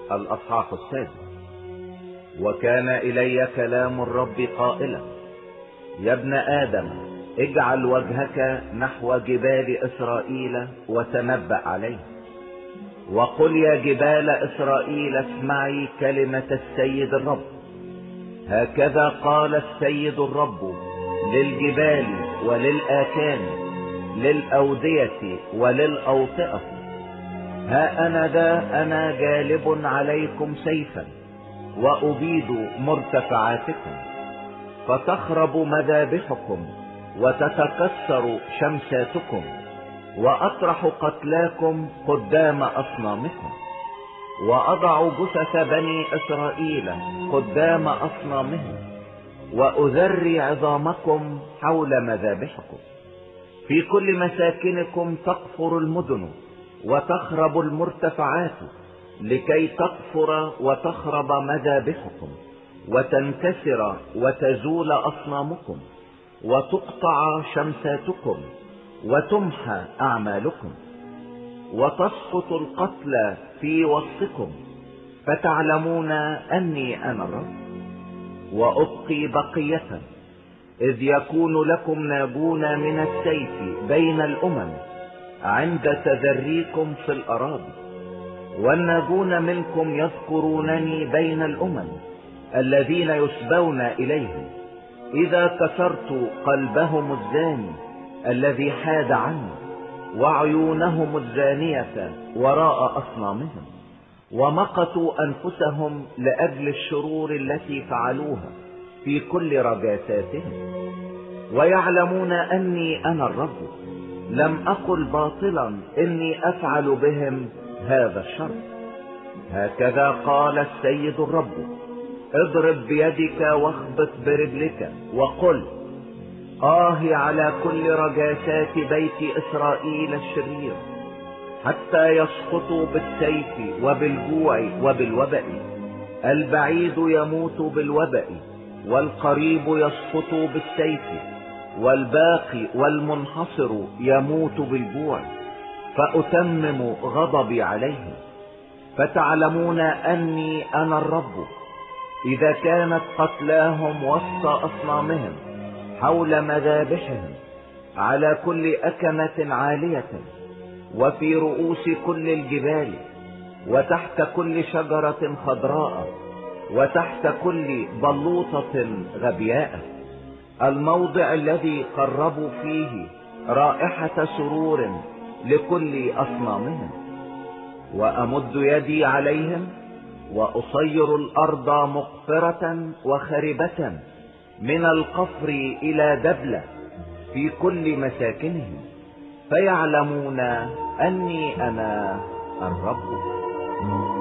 الأصحاح 6. وكان إلي كلام الرب قائلا: يا ابن آدم، اجعل وجهك نحو جبال إسرائيل وتنبأ عليه، وقل يا جبال إسرائيل اسمعي كلمة السيد الرب. هكذا قال السيد الرب للجبال وللآكام، للأودية وللأوطئة: ها أنا ذا أنا جالب عليكم سيفا وأبيد مرتفعاتكم، فتخرب مذابحكم وتتكسر شمساتكم، وأطرح قتلاكم قدام أصنامكم، وأضع جثث بني إسرائيل قدام أصنامهم، وأذري عظامكم حول مذابحكم. في كل مساكنكم تقفر المدن وتخرب المرتفعات، لكي تقفر وتخرب مذابحكم، وتنكسر وتزول أصنامكم، وتقطع شمساتكم، وتمحى أعمالكم، وتسقط القتلى في وسطكم، فتعلمون أني أنا الرب. وأبقي بقية، إذ يكون لكم ناجون من السيف بين الأمم عند تذريكم في الأراضي، والناجون منكم يذكرونني بين الأمم الذين يسبون إليهم، إذا كسرت قلبهم الزاني الذي حاد عني، وعيونهم الزانية وراء أصنامهم، ومقتوا أنفسهم لأجل الشرور التي فعلوها في كل رجاساتهم. ويعلمون أني أنا الرب، لم أقل باطلا إني أفعل بهم هذا الشر. هكذا قال السيد الرب: اضرب بيدك واخبط برجلك، وقل: على كل رجاسات بيت إسرائيل الشرير، حتى يسقطوا بالسيف وبالجوع وبالوباء. البعيد يموت بالوباء، والقريب يسقط بالسيف، والباقي والمنحصر يموت بالجوع، فأتمم غضبي عليهم. فتعلمون أني أنا الرب، إذا كانت قتلاهم وسط أصنامهم حول مذابحهم، على كل أكمة عالية، وفي رؤوس كل الجبال، وتحت كل شجرة خضراء، وتحت كل بلوطة غبياء، الموضع الذي قربوا فيه رائحة سرور لكل أصنامهم. وأمد يدي عليهم، وأصير الأرض مقفرة وخربة من القفر إلى دبلة في كل مساكنهم، فيعلمون أني أنا الرب.